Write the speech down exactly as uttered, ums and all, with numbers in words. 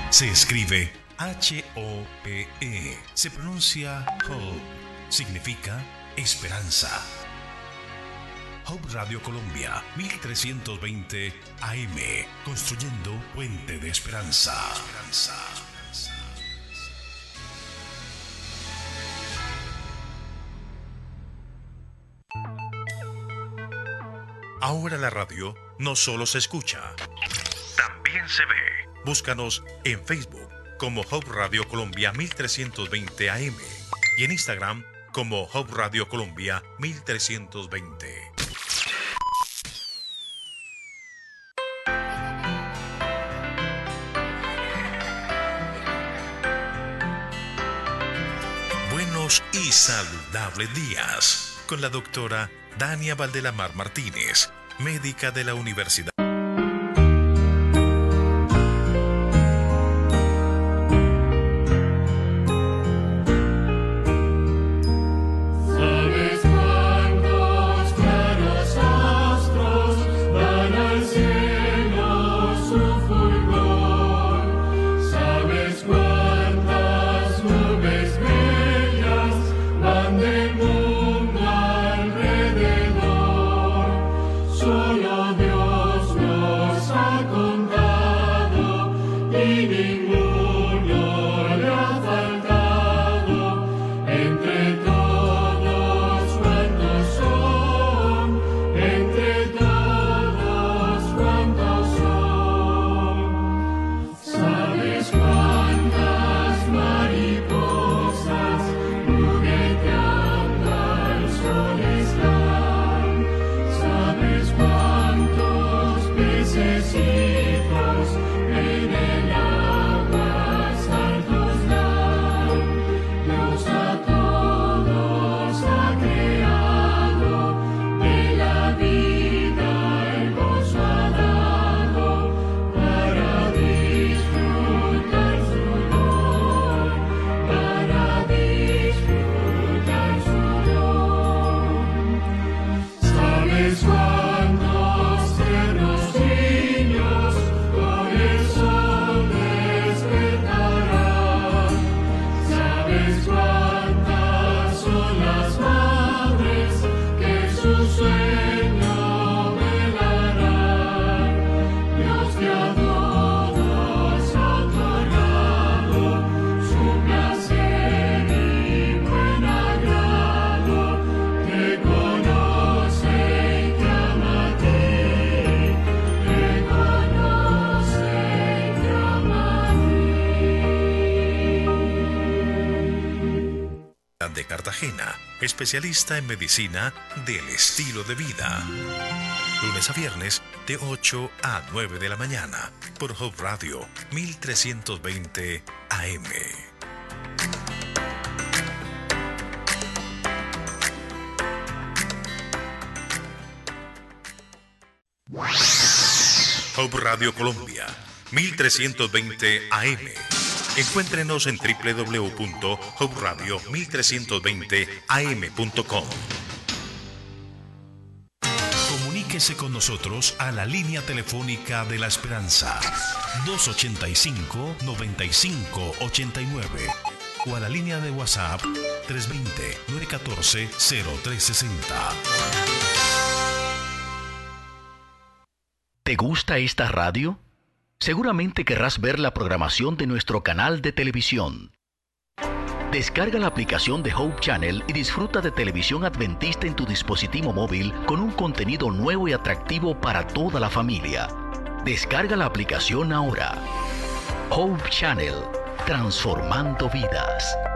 Se escribe H O P E. Se pronuncia Hope. Significa esperanza. Hope Radio Colombia, mil trescientos veinte A M. Construyendo puente de esperanza. esperanza. Ahora la radio no solo se escucha, también se ve. Búscanos en Facebook como Hope Radio Colombia mil trescientos veinte A M y en Instagram como Hope Radio Colombia mil trescientos veinte. Buenos y saludables días con la doctora Dania Valdelamar Martínez, médica de la Universidad. De Cartagena, especialista en medicina del estilo de vida. Lunes a viernes de ocho a nueve de la mañana por Hope Radio mil trescientos veinte A M. Hope Radio Colombia mil trescientos veinte A M. Encuéntrenos en doble u doble u doble u punto hope radio mil trescientos veinte a m punto com. Comuníquese con nosotros a la línea telefónica de la esperanza dos ochenta y cinco, noventa y cinco ochenta y nueve o a la línea de WhatsApp tres veinte, nueve catorce, cero tres sesenta. ¿Te gusta esta radio? Seguramente querrás ver la programación de nuestro canal de televisión. Descarga la aplicación de Hope Channel y disfruta de televisión adventista en tu dispositivo móvil con un contenido nuevo y atractivo para toda la familia. Descarga la aplicación ahora. Hope Channel, transformando vidas.